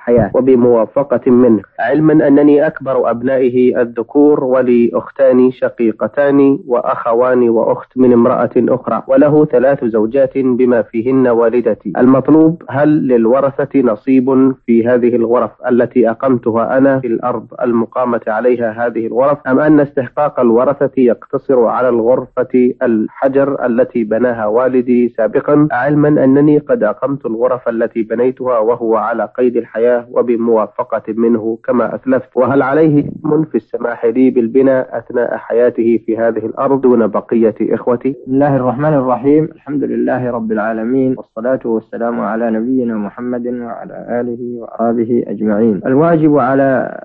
الحياة وبموافقة منه، علما أنني أكبر أبنائه الذكور ولي أختان شقيقتان وأخوان وأخت من امرأة أخرى، وله 3 زوجات بما فيهن والدتي. المطلوب: هل للورثة نصيب في هذه الغرف التي أقمتها أنا في الأرض المقامة عليها هذه الغرف، أم أن استحقاق الورثة يقتصر على الغرفة الحجر التي بناها والدي سابقا، علما أنني قد أقمت الغرف التي بنيتها وهو على قيد الحياة وبموافقة منه كما أسلفت؟ وهل عليه إثم في السماح لي بالبناء أثناء حياته في هذه الأرض دون بقية إخوتي؟ بسم الله الرحمن الرحيم. الحمد لله رب العالمين، والصلاة والسلام على نبينا محمد وعلى آله وأصحابه أجمعين. الواجب على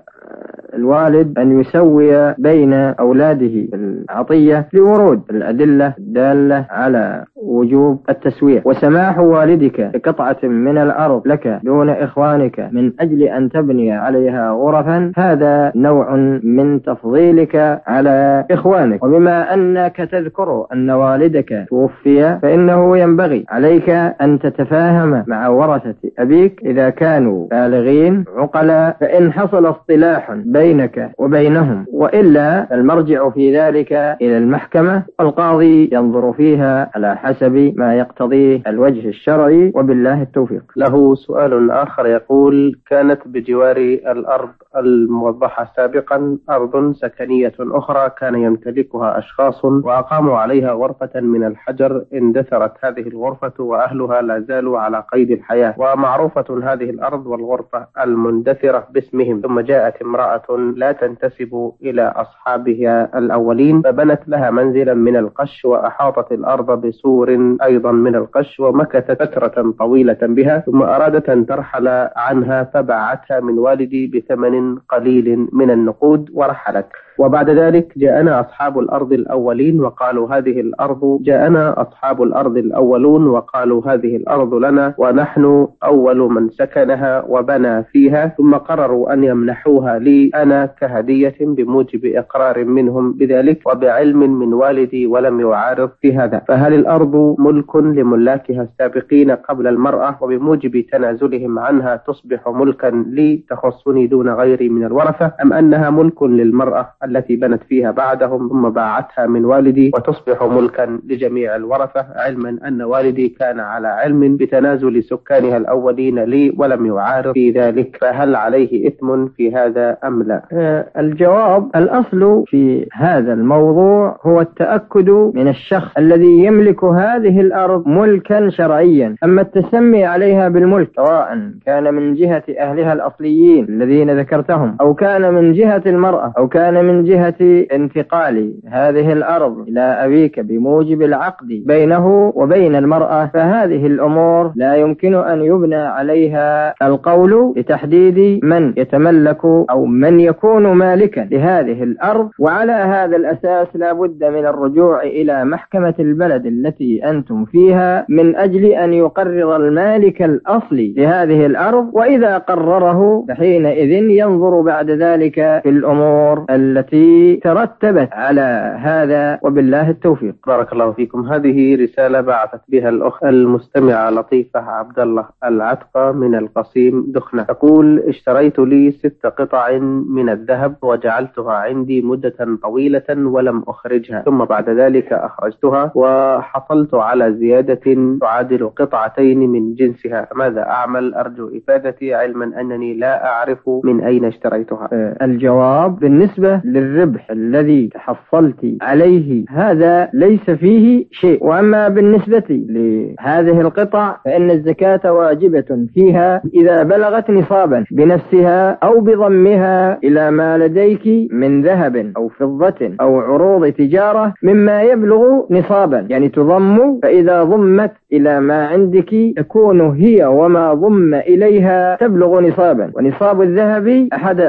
الوالد أن يسوي بين أولاده العطية لورود الأدلة الدالة على وجوب التسوية، وسماح والدك بقطعة من الأرض لك دون إخوانك من أجل أن تبني عليها غرفا، هذا نوع من تفضيلك على إخوانك. وبما أنك تذكر أن والدك توفي، فإنه ينبغي عليك أن تتفاهم مع ورثة أبيك إذا كانوا بالغين عقلاء، فإن حصل اصطلاح بينك وبينهم، وإلا المرجع في ذلك إلى المحكمة، والقاضي ينظر فيها على حسب ما يقتضيه الوجه الشرعي، وبالله التوفيق. له سؤال آخر يقول: كانت بجوار الأرض الموضحة سابقا أرض سكنية أخرى كان يمتلكها أشخاص وأقاموا عليها غرفة من الحجر، اندثرت هذه الغرفة وأهلها لا زالوا على قيد الحياة، ومعروفة هذه الأرض والغرفة المندثرة باسمهم، ثم جاءت امرأة لا تنتسب إلى أصحابها الأولين فبنت لها منزلا من القش وأحاطت الأرض بسور أيضا من القش، ومكثت فترة طويلة بها، ثم أرادت أن ترحل عنها فباعتها من والدي بثمن قليل من النقود ورحلت. وبعد ذلك جاءنا أصحاب الأرض الأولين وقالوا هذه الأرض، جاءنا أصحاب الأرض الأولون وقالوا هذه الأرض لنا ونحن أول من سكنها وبنى فيها، ثم قرروا أن يمنحوها لي أنا كهدية بموجب إقرار منهم بذلك وبعلم من والدي ولم يعارض في هذا، فهل الأرض ملك لملاكها السابقين قبل المرأة وبموجب تنازلهم عنها تصبح ملكا لي تخصني دون غيري من الورثة، أم أنها ملك للمرأة التي بنت فيها بعدهم ثم باعتها من والدي وتصبح ملكا لجميع الورثة، علما أن والدي كان على علم بتنازل سكانها الأولين لي ولم يعارض في ذلك، فهل عليه إثم في هذا أم لا؟ الجواب: الأصل في هذا الموضوع هو التأكد من الشخص الذي يملك هذه الأرض ملكا شرعيا. أما التسمي عليها بالملك سواء كان من جهة أهلها الأصليين الذين ذكرتهم، أو كان من جهة المرأة، أو كان من جهة انتقال هذه الأرض إلى أبيك بموجب العقد بينه وبين المرأة، فهذه الأمور لا يمكن أن يبنى عليها القول لتحديد من يتملك أو من يكون مالكا لهذه الأرض. وعلى هذا الأساس لا بد من الرجوع إلى محكمة البلد التي أنتم فيها من أجل أن يقرر المالك الأصلي لهذه الأرض، وإذا قرره فحينئذ ينظر بعد ذلك في الأمور التي ترتبت على هذا، وبالله التوفيق. بارك الله فيكم. هذه رسالة بعثت بها الأخت المستمعة لطيفة عبد الله العتقة من القصيم دخنة، تقول: اشتريت لي 6 قطع من الذهب وجعلتها عندي مدة طويلة ولم أخرجها، ثم بعد ذلك أخرجتها وحصلت على زيادة تعادل قطعتين من جنسها، فماذا أعمل؟ أرجو إفادتي، علما أنني لا أعرف من أين اشتريتها. الجواب: بالنسبة للربح الذي تحصلت عليه هذا ليس فيه شيء، وأما بالنسبة لهذه القطع فإن الزكاة واجبة فيها إذا بلغت نصابا بنفسها أو بضمها إلى ما لديك من ذهب أو فضة أو عروض تجارة مما يبلغ نصابا، يعني تضم، فإذا ضمت إلى ما عندك تكون هي وما ضم إليها تبلغ نصابا، ونصاب الذهب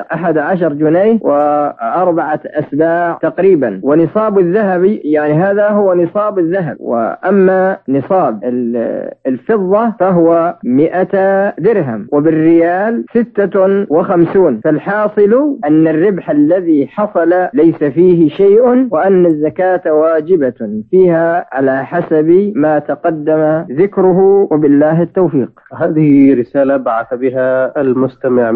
11 جنيه و4 أسباع تقريبا، ونصاب الذهب يعني هذا هو نصاب الذهب، وأما نصاب الفضة فهو 100 درهم، وبالريال 56. فالحاصل أن الربح الذي حصل ليس فيه شيء، وأن الزكاة واجبة فيها على حسب ما تقدم ذكره، وبالله التوفيق. هذه رسالة بعث بها المستمع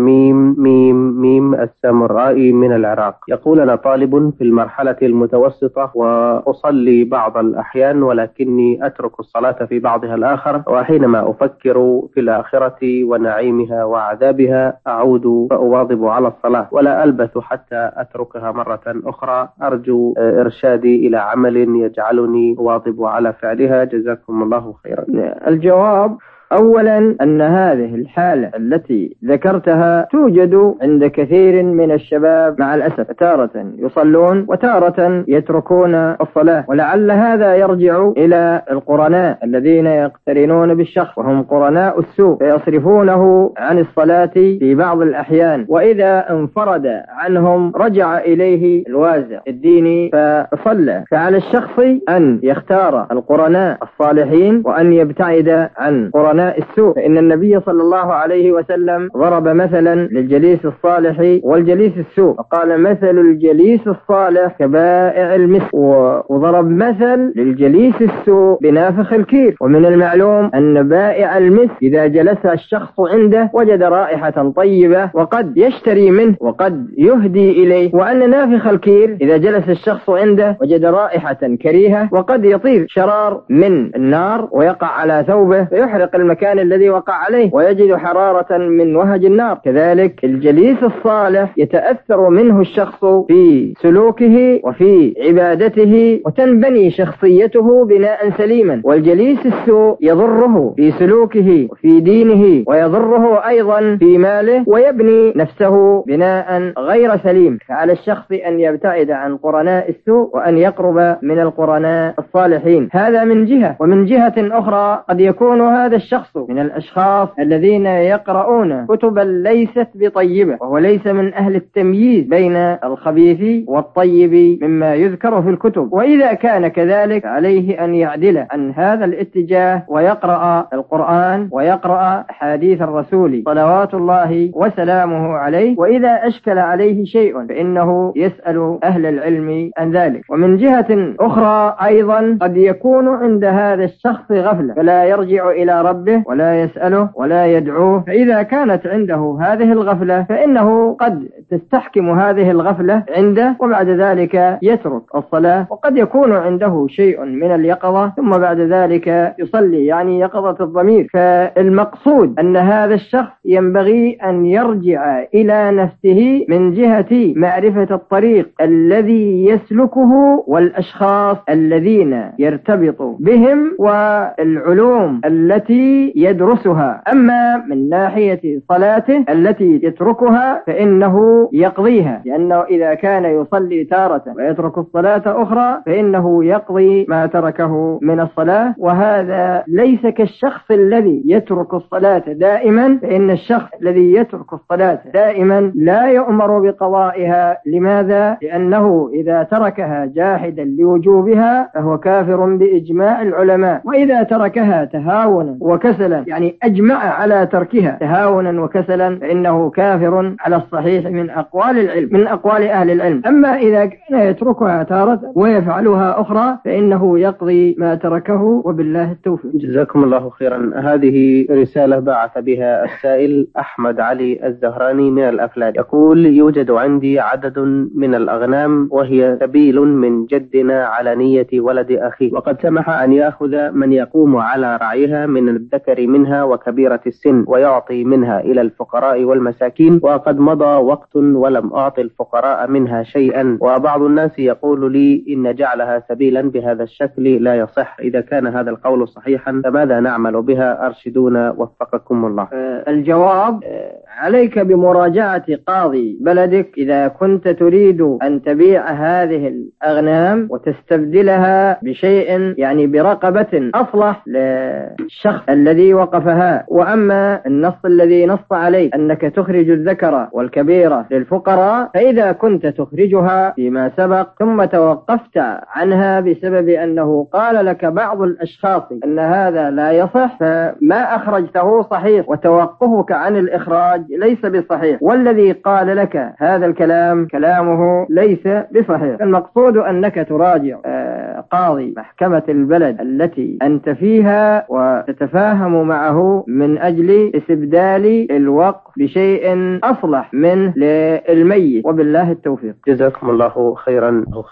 ميم السامرائي من العراق. يقول: أنا طالب في المرحلة المتوسطة وأصلي بعض الأحيان، ولكني أترك الصلاة في بعضها الآخر، وحينما أفكر في الآخرة ونعيمها وعذابها أعود فأواظب على الصلاة ولا ألبث حتى أتركها مرة أخرى. أرجو إرشادي إلى عمل يجعلني أواظب على فعلها، جزاكم الله خيرا. الجواب: أولا أن هذه الحالة التي ذكرتها توجد عند كثير من الشباب مع الأسف، تارة يصلون وتارة يتركون الصلاة، ولعل هذا يرجع إلى القرناء الذين يقترنون بالشخص وهم قرناء السوء فيصرفونه عن الصلاة في بعض الأحيان، وإذا انفرد عنهم رجع إليه الوازع الديني فصلى. فعلى الشخص أن يختار القرناء الصالحين وأن يبتعد عن قرناء السوء، فإن النبي صلى الله عليه وسلم ضرب مثلا للجليس الصالح والجليس السوء، فقال: مثل الجليس الصالح كبائع المسك، وضرب مثل للجليس السوء بنافخ الكير. ومن المعلوم أن بائع المسك إذا جلس الشخص عنده وجد رائحة طيبة وقد يشتري منه وقد يهدي إليه، وأن نافخ الكير إذا جلس الشخص عنده وجد رائحة كريهة وقد يطير شرار من النار ويقع على ثوبه فيحرق المكان الذي وقع عليه ويجد حرارة من وهج النار. كذلك الجليس الصالح يتأثر منه الشخص في سلوكه وفي عبادته وتنبني شخصيته بناء سليما، والجليس السوء يضره في سلوكه وفي دينه ويضره أيضا في ماله ويبني نفسه بناء غير سليم. فعلى الشخص أن يبتعد عن قرناء السوء وأن يقرب من القرناء الصالحين، هذا من جهة. ومن جهة أخرى قد يكون هذا الشخص من الأشخاص الذين يقرؤون كتبا ليست بطيبة، وهو ليس من أهل التمييز بين الخبيث والطيب مما يذكر في الكتب، وإذا كان كذلك عليه أن يعدل عن هذا الاتجاه ويقرأ القرآن ويقرأ حديث الرسول صلوات الله وسلامه عليه، وإذا أشكل عليه شيء فإنه يسأل أهل العلم عن ذلك. ومن جهة أخرى أيضا قد يكون عند هذا الشخص غفلة فلا يرجع إلى ربه ولا يسأله ولا يدعوه، فإذا كانت عنده هذه الغفلة فإنه قد تستحكم هذه الغفلة عنده وبعد ذلك يترك الصلاة، وقد يكون عنده شيء من اليقظة ثم بعد ذلك يصلي، يعني يقظة الضمير. فالمقصود أن هذا الشخص ينبغي أن يرجع إلى نفسه من جهة معرفة الطريق الذي يسلكه والأشخاص الذين يرتبط بهم والعلوم التي يدرسها. أما من ناحية صلاته التي يتركها فإنه يقضيها، لأنه إذا كان يصلي تارة ويترك الصلاة أخرى فإنه يقضي ما تركه من الصلاة، وهذا ليس كالشخص الذي يترك الصلاة دائما، فإن الشخص الذي يترك الصلاة دائما لا يؤمر بقضائها. لماذا؟ لأنه إذا تركها جاحدا لوجوبها فهو كافر بإجماع العلماء، وإذا تركها تهاونا وكسلا، يعني أجمع على تركها تهاونا وكسلا، فإنه كافر على الصحيح من أقوال العلم، من أقوال أهل العلم. أما إذا كان يتركها تارة ويفعلها أخرى فإنه يقضي ما تركه، وبالله التوفيق. جزاكم الله خيرا. هذه رسالة بعث بها السائل أحمد علي الزهراني من الأفلاد. يقول: يوجد عندي عدد من الأغنام وهي سبيل من جدنا على نية ولد أخي، وقد سمح أن يأخذ من يقوم على رعيها من الذكر منها وكبيرة السن ويعطي منها إلى الفقراء والمساكين، وقد مضى وقت ولم أعطي الفقراء منها شيئا، وبعض الناس يقول لي إن جعلها سبيلا بهذا الشكل لا يصح. إذا كان هذا القول صحيحا فماذا نعمل بها؟ أرشدونا وفقكم الله. الجواب: عليك بمراجعة قاضي بلدك إذا كنت تريد أن تبيع هذه الأغنام وتستبدلها بشيء، يعني برقبة أصلح للشخص الذي وقفها. وأما النص الذي نص عليه أنك تخرج الذكر والكبيرة للفقراء، فإذا كنت تخرجها فيما سبق ثم توقفت عنها بسبب أنه قال لك بعض الأشخاص أن هذا لا يصح، فما أخرجته صحيح، وتوقفك عن الإخراج ليس بصحيح، والذي قال لك هذا الكلام كلامه ليس بصحيح. المقصود أنك تراجع قاضي محكمة البلد التي أنت فيها وتتفاهم معه من أجل استبدال الوقف بشيء أصلح منه للميت، وبالله التوفيق. جزاكم الله خيرا.